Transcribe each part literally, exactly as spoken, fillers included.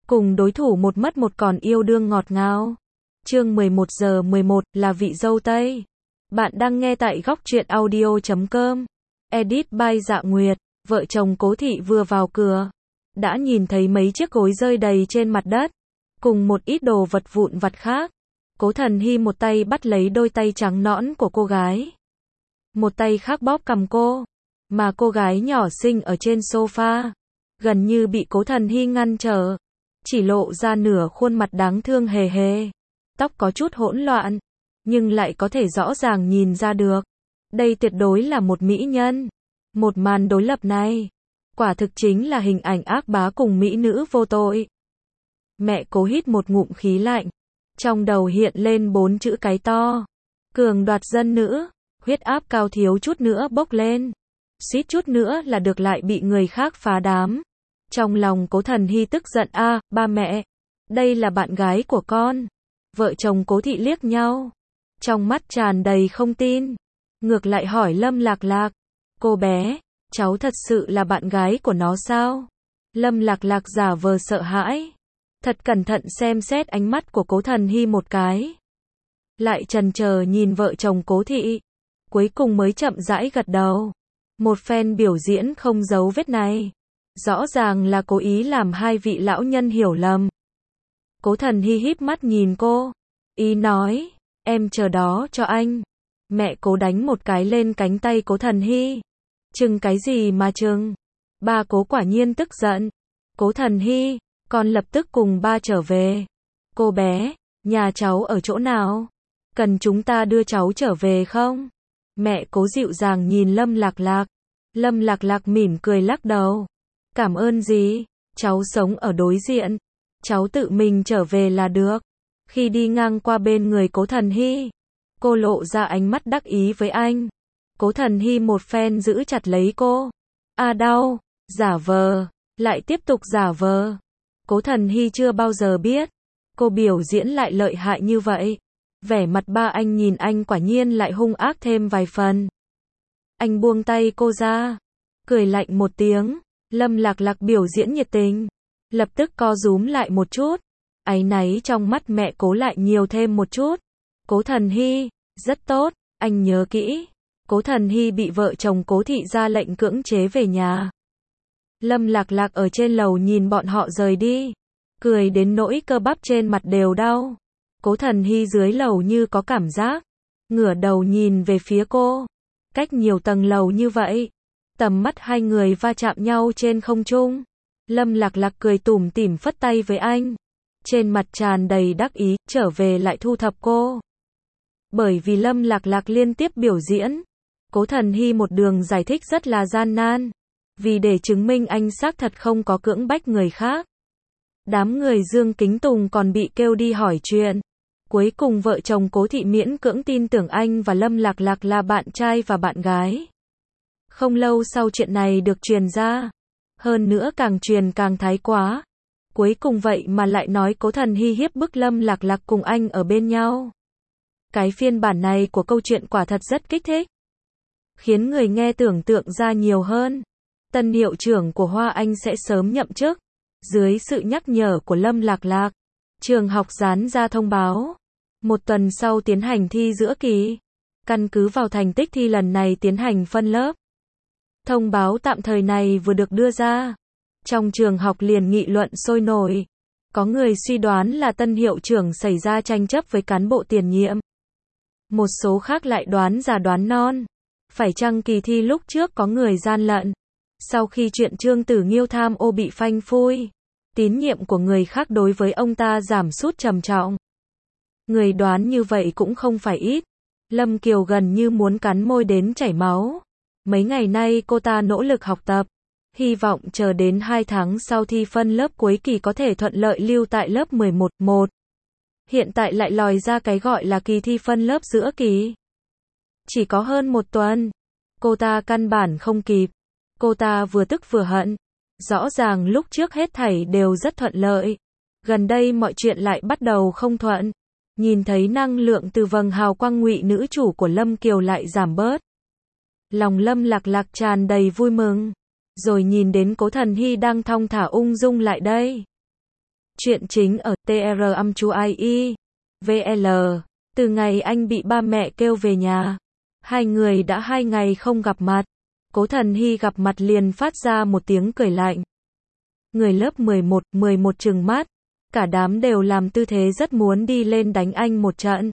cùng đối thủ một mất một còn yêu đương ngọt ngào. Chương mười một giờ mười một là vị dâu Tây. Bạn đang nghe tại góc truyện audio chấm com. Edit by Dạ Nguyệt. Vợ chồng Cố Thị vừa vào cửa, đã nhìn thấy mấy chiếc gối rơi đầy trên mặt đất, cùng một ít đồ vật vụn vặt khác. Cố Thần Hy một tay bắt lấy đôi tay trắng nõn của cô gái, một tay khác bóp cằm cô, mà cô gái nhỏ xinh ở trên sofa, gần như bị Cố Thần Hy ngăn trở, chỉ lộ ra nửa khuôn mặt đáng thương hề hề. Tóc có chút hỗn loạn, nhưng lại có thể rõ ràng nhìn ra được, đây tuyệt đối là một mỹ nhân. Một màn đối lập này, quả thực chính là hình ảnh ác bá cùng mỹ nữ vô tội. Mẹ Cố hít một ngụm khí lạnh, trong đầu hiện lên bốn chữ cái to: cường đoạt dân nữ. Huyết áp cao thiếu chút nữa bốc lên, suýt chút nữa là được lại bị người khác phá đám. Trong lòng Cố Thần Hy tức giận, a, à, ba mẹ, đây là bạn gái của con. Vợ chồng Cố Thị liếc nhau, trong mắt tràn đầy không tin, ngược lại hỏi Lâm Lạc Lạc, cô bé, cháu thật sự là bạn gái của nó sao? Lâm Lạc Lạc giả vờ sợ hãi, thật cẩn thận xem xét ánh mắt của Cố Thần Hy một cái, lại chần chờ nhìn vợ chồng Cố Thị, cuối cùng mới chậm rãi gật đầu. Một phen biểu diễn không giấu vết này, rõ ràng là cố ý làm hai vị lão nhân hiểu lầm. Cố Thần Hy híp mắt nhìn cô, ý nói, em chờ đó cho anh. Mẹ Cố đánh một cái lên cánh tay Cố Thần Hy. Chừng cái gì mà chừng? Ba Cố quả nhiên tức giận. Cố Thần Hy, con lập tức cùng ba trở về. Cô bé, nhà cháu ở chỗ nào? Cần chúng ta đưa cháu trở về không? Mẹ Cố dịu dàng nhìn Lâm Lạc Lạc. Lâm Lạc Lạc mỉm cười lắc đầu. Cảm ơn gì? Cháu sống ở đối diện, cháu tự mình trở về là được. Khi đi ngang qua bên người Cố Thần Hy, cô lộ ra ánh mắt đắc ý với anh. Cố Thần Hy một phen giữ chặt lấy cô. À đau, giả vờ, lại tiếp tục giả vờ. Cố Thần Hy chưa bao giờ biết cô biểu diễn lại lợi hại như vậy. Vẻ mặt ba anh nhìn anh quả nhiên lại hung ác thêm vài phần. Anh buông tay cô ra, cười lạnh một tiếng. Lâm Lạc Lạc biểu diễn nhiệt tình, lập tức co rúm lại một chút. Áy náy trong mắt mẹ Cố lại nhiều thêm một chút. Cố Thần Hy, rất tốt, anh nhớ kỹ. Cố Thần Hy bị vợ chồng Cố Thị ra lệnh cưỡng chế về nhà. Lâm Lạc Lạc ở trên lầu nhìn bọn họ rời đi, cười đến nỗi cơ bắp trên mặt đều đau. Cố Thần Hy dưới lầu như có cảm giác, ngửa đầu nhìn về phía cô. Cách nhiều tầng lầu như vậy, tầm mắt hai người va chạm nhau trên không trung. Lâm Lạc Lạc cười tủm tỉm phất tay với anh, trên mặt tràn đầy đắc ý, trở về lại thu thập cô. Bởi vì Lâm Lạc Lạc liên tiếp biểu diễn, Cố Thần Hy một đường giải thích rất là gian nan, vì để chứng minh anh xác thật không có cưỡng bách người khác. Đám người Dương Kính Tùng còn bị kêu đi hỏi chuyện. Cuối cùng vợ chồng Cố Thị miễn cưỡng tin tưởng anh và Lâm Lạc Lạc là bạn trai và bạn gái. Không lâu sau chuyện này được truyền ra, hơn nữa càng truyền càng thái quá. Cuối cùng vậy mà lại nói Cố Thần Hy hiếp bức Lâm Lạc Lạc cùng anh ở bên nhau. Cái phiên bản này của câu chuyện quả thật rất kích thích, khiến người nghe tưởng tượng ra nhiều hơn. Tân hiệu trưởng của Hoa Anh sẽ sớm nhậm chức. Dưới sự nhắc nhở của Lâm Lạc Lạc, trường học dán ra thông báo, một tuần sau tiến hành thi giữa kỳ. Căn cứ vào thành tích thi lần này tiến hành phân lớp. Thông báo tạm thời này vừa được đưa ra, trong trường học liền nghị luận sôi nổi. Có người suy đoán là tân hiệu trưởng xảy ra tranh chấp với cán bộ tiền nhiệm. Một số khác lại đoán già đoán non, phải chăng kỳ thi lúc trước có người gian lận. Sau khi chuyện Trương Tử Nghiêu tham ô bị phanh phui, tín nhiệm của người khác đối với ông ta giảm sút trầm trọng. Người đoán như vậy cũng không phải ít. Lâm Kiều gần như muốn cắn môi đến chảy máu. Mấy ngày nay cô ta nỗ lực học tập, hy vọng chờ đến hai tháng sau thi phân lớp cuối kỳ có thể thuận lợi lưu tại lớp mười một một. Hiện tại lại lòi ra cái gọi là kỳ thi phân lớp giữa kỳ. Chỉ có hơn một tuần, cô ta căn bản không kịp. Cô ta vừa tức vừa hận. Rõ ràng lúc trước hết thảy đều rất thuận lợi, gần đây mọi chuyện lại bắt đầu không thuận. Nhìn thấy năng lượng từ vầng hào quang ngụy nữ chủ của Lâm Kiều lại giảm bớt, lòng Lâm Lạc Lạc tràn đầy vui mừng. Rồi nhìn đến Cố Thần Hy đang thong thả ung dung lại đây, Chuyện chính ở tê rờ âm chú i vê lờ. Từ ngày anh bị ba mẹ kêu về nhà, hai người đã hai ngày không gặp mặt. Cố Thần Hy gặp mặt liền phát ra một tiếng cười lạnh. Người lớp mười một, mười một trừng mắt. Cả đám đều làm tư thế rất muốn đi lên đánh anh một trận.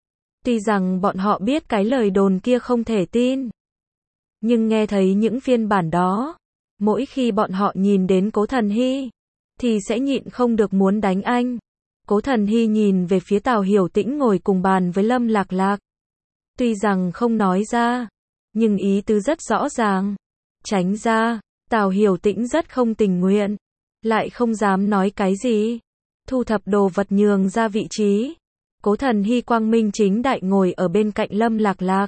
Tuy rằng bọn họ biết cái lời đồn kia không thể tin, nhưng nghe thấy những phiên bản đó, mỗi khi bọn họ nhìn đến Cố Thần Hy, thì sẽ nhịn không được muốn đánh anh. Cố Thần Hy nhìn về phía Tào Hiểu Tĩnh ngồi cùng bàn với Lâm Lạc Lạc. Tuy rằng không nói ra, nhưng ý tứ rất rõ ràng. Tránh ra, Tào Hiểu Tĩnh rất không tình nguyện, lại không dám nói cái gì. Thu thập đồ vật nhường ra vị trí. Cố Thần Hy quang minh chính đại ngồi ở bên cạnh Lâm Lạc Lạc.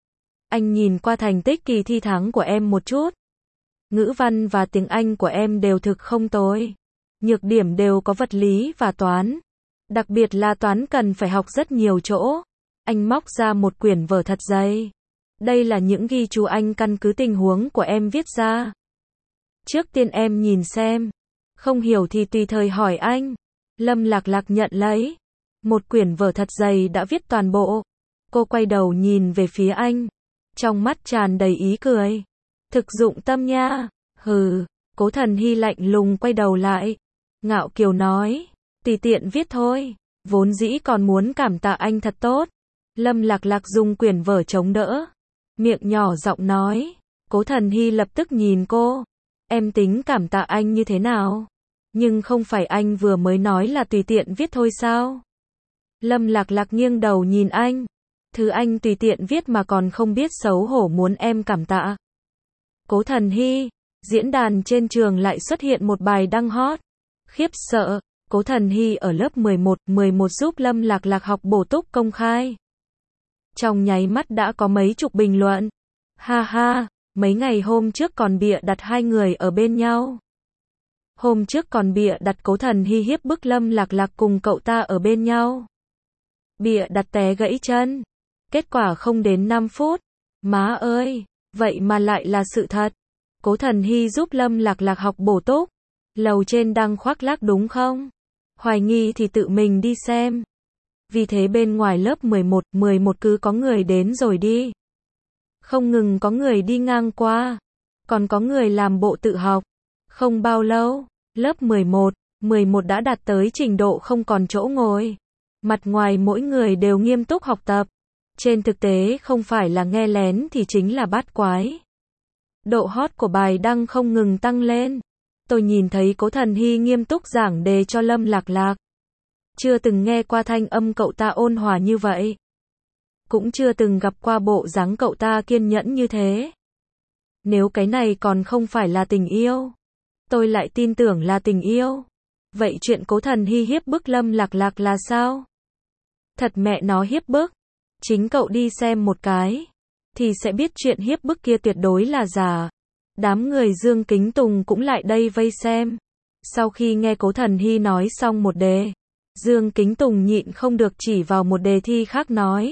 Anh nhìn qua thành tích kỳ thi tháng của em một chút. Ngữ văn và tiếng Anh của em đều thực không tồi. Nhược điểm đều có vật lý và toán. Đặc biệt là toán cần phải học rất nhiều chỗ. Anh móc ra một quyển vở thật dày. Đây là những ghi chú anh căn cứ tình huống của em viết ra. Trước tiên em nhìn xem. Không hiểu thì tùy thời hỏi anh. Lâm Lạc Lạc nhận lấy. Một quyển vở thật dày đã viết toàn bộ. Cô quay đầu nhìn về phía anh. Trong mắt tràn đầy ý cười. Thực dụng tâm nha. Hừ. Cố Thần Hy lạnh lùng quay đầu lại. Ngạo kiều nói. Tùy tiện viết thôi. Vốn dĩ còn muốn cảm tạ anh thật tốt. Lâm Lạc Lạc dùng quyển vở chống đỡ. Miệng nhỏ giọng nói. Cố Thần Hy lập tức nhìn cô. Em tính cảm tạ anh như thế nào? Nhưng không phải anh vừa mới nói là tùy tiện viết thôi sao? Lâm Lạc Lạc nghiêng đầu nhìn anh. Thứ anh tùy tiện viết mà còn không biết xấu hổ muốn em cảm tạ. Cố Thần Hy. Diễn đàn trên trường lại xuất hiện một bài đăng hot. Khiếp sợ. Cố Thần Hy ở lớp mười một, mười một giúp Lâm Lạc Lạc học bổ túc công khai. Trong nháy mắt đã có mấy chục bình luận. Ha ha, mấy ngày hôm trước còn bịa đặt hai người ở bên nhau. Hôm trước còn bịa đặt Cố Thần Hy hiếp bức Lâm Lạc Lạc cùng cậu ta ở bên nhau. Bịa đặt té gãy chân. Kết quả không đến năm phút. Má ơi, vậy mà lại là sự thật. Cố Thần Hy giúp Lâm Lạc Lạc học bổ túc. Lầu trên đang khoác lác đúng không? Hoài nghi thì tự mình đi xem. Vì thế bên ngoài lớp mười một, mười một cứ có người đến rồi đi. Không ngừng có người đi ngang qua. Còn có người làm bộ tự học. Không bao lâu, lớp mười một, mười một đã đạt tới trình độ không còn chỗ ngồi. Mặt ngoài mỗi người đều nghiêm túc học tập. Trên thực tế không phải là nghe lén thì chính là bát quái. Độ hot của bài đăng không ngừng tăng lên. Tôi nhìn thấy Cố Thần Hy nghiêm túc giảng đề cho Lâm Lạc Lạc. Chưa từng nghe qua thanh âm cậu ta ôn hòa như vậy. Cũng chưa từng gặp qua bộ dáng cậu ta kiên nhẫn như thế. Nếu cái này còn không phải là tình yêu, tôi lại tin tưởng là tình yêu. Vậy chuyện Cố Thần Hy hiếp bức Lâm Lạc Lạc là sao? Thật mẹ nó hiếp bức. Chính cậu đi xem một cái, thì sẽ biết chuyện hiếp bức kia tuyệt đối là giả. Đám người Dương Kính Tùng cũng lại đây vây xem. Sau khi nghe Cố Thần Hy nói xong một đề, Dương Kính Tùng nhịn không được chỉ vào một đề thi khác nói.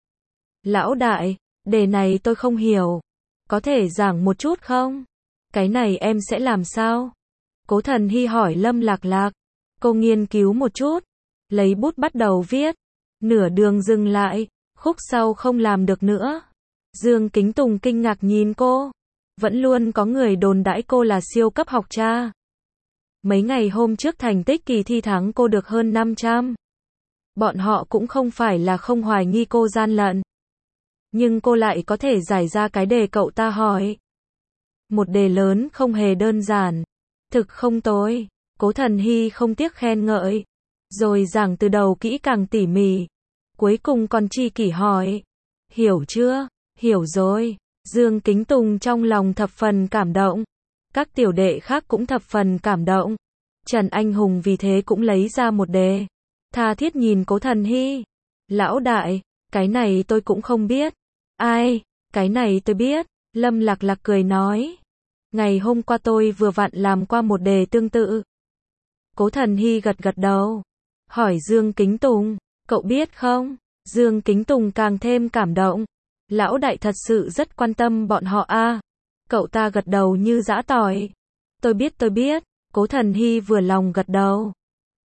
Lão đại, đề này tôi không hiểu. Có thể giảng một chút không? Cái này em sẽ làm sao? Cố Thần Hy hỏi Lâm Lạc Lạc. Cô nghiên cứu một chút, lấy bút bắt đầu viết. Nửa đường dừng lại, khúc sau không làm được nữa. Dương Kính Tùng kinh ngạc nhìn cô. Vẫn luôn có người đồn đãi cô là siêu cấp học tra. Mấy ngày hôm trước thành tích kỳ thi tháng cô được hơn năm trăm. Bọn họ cũng không phải là không hoài nghi cô gian lận. Nhưng cô lại có thể giải ra cái đề cậu ta hỏi. Một đề lớn không hề đơn giản. Thực không tồi. Cố Thần Hy không tiếc khen ngợi. Rồi giảng từ đầu kỹ càng tỉ mỉ. Cuối cùng còn chi kỷ hỏi. Hiểu chưa? Hiểu rồi. Dương Kính Tùng trong lòng thập phần cảm động. Các tiểu đệ khác cũng thập phần cảm động. Trần Anh Hùng vì thế cũng lấy ra một đề. Tha thiết nhìn Cố Thần Hy. Lão đại, cái này tôi cũng không biết. Ai, cái này tôi biết. Lâm Lạc Lạc cười nói. Ngày hôm qua tôi vừa vặn làm qua một đề tương tự. Cố Thần Hy gật gật đầu. Hỏi Dương Kính Tùng, cậu biết không? Dương Kính Tùng càng thêm cảm động. Lão đại thật sự rất quan tâm bọn họ a. À. Cậu ta gật đầu như giã tỏi. Tôi biết tôi biết. Cố Thần Hy vừa lòng gật đầu.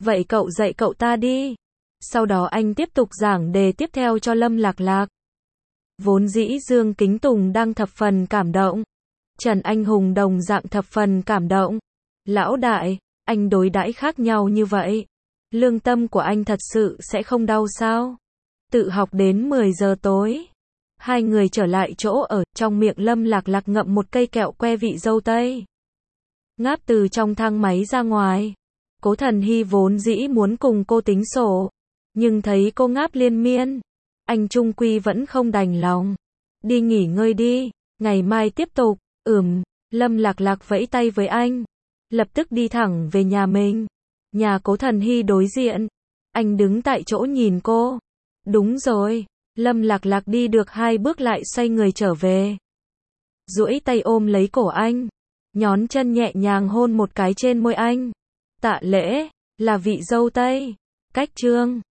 Vậy cậu dạy cậu ta đi. Sau đó anh tiếp tục giảng đề tiếp theo cho Lâm Lạc Lạc. Vốn dĩ Dương Kính Tùng đang thập phần cảm động. Trần Anh Hùng đồng dạng thập phần cảm động. Lão đại, anh đối đãi khác nhau như vậy. Lương tâm của anh thật sự sẽ không đau sao? Tự học đến mười giờ tối. Hai người trở lại chỗ ở, trong miệng Lâm Lạc Lạc ngậm một cây kẹo que vị dâu tây. Ngáp từ trong thang máy ra ngoài. Cố Thần Hy vốn dĩ muốn cùng cô tính sổ. Nhưng thấy cô ngáp liên miên. Anh trung quy vẫn không đành lòng. Đi nghỉ ngơi đi, ngày mai tiếp tục. Ừm, Lâm Lạc Lạc vẫy tay với anh. Lập tức đi thẳng về nhà mình. Nhà Cố Thần Hy đối diện. Anh đứng tại chỗ nhìn cô. Đúng rồi. Lâm Lạc Lạc đi được hai bước lại xoay người trở về. Duỗi tay ôm lấy cổ anh. Nhón chân nhẹ nhàng hôn một cái trên môi anh. Tạ lễ, là vị dâu tây. Cách chương